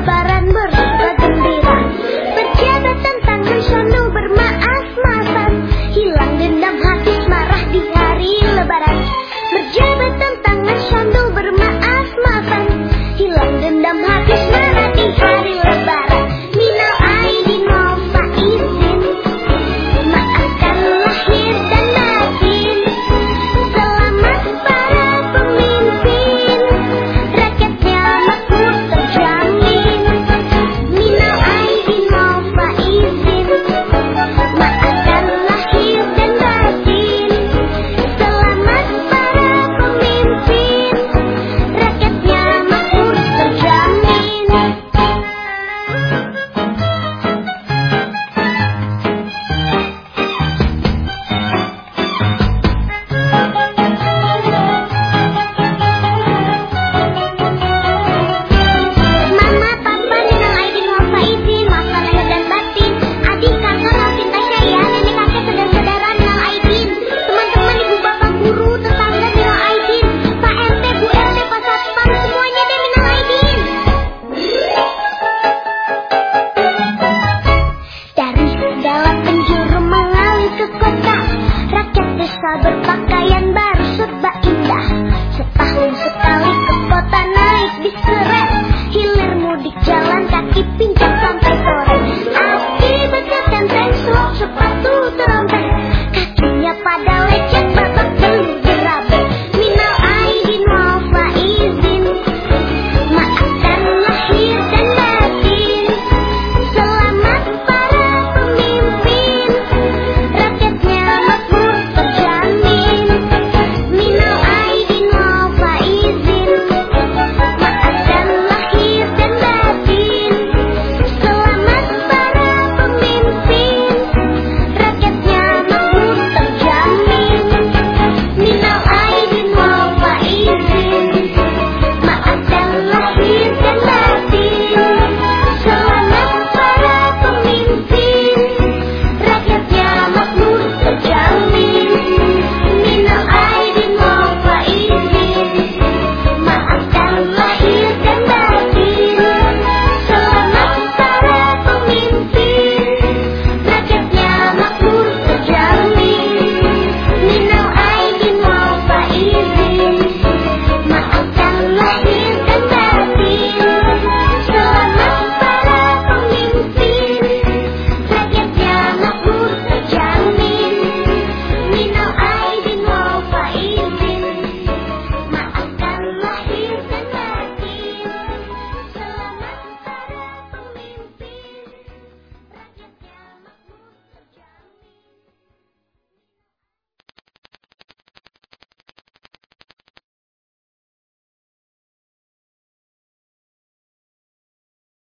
lebaran bersuka gembira. Berjabatan tangan sambil bermaaf-maafan, hilang dendam hati marah di hari lebaran. Berjabatan tangan sambil bermaaf-maafan, hilang dendam hati marah di hari lebaran. Minal aidin wal faizin, maafkan lahir dan batin. Selamat para pemimpin, rakyatnya makmur terjamin. Minal aidin wal faizin, maafkan lahir dan batin. Selamat para pemimpin, rakyatnya makmur terjamin. Mama, papa, minal aidin wal faizin, maafkan lahir dan batin. Adik, kakak, Alvin, Tasya, ya, nenek, kakek, saudara-saudara, minal aidin. Teman-teman, ibu, bapak, guru, tetangga, minal aidin. Pak RT, Bu RT, Pak Satpam, semuanya deh minal aidin. Dari segala penjuru mengalir ke kota, rakyat desa berpakaian baru serba indah. Setahun sekali ke kota naik bis keren, hilir mudik jalan kaki pindah.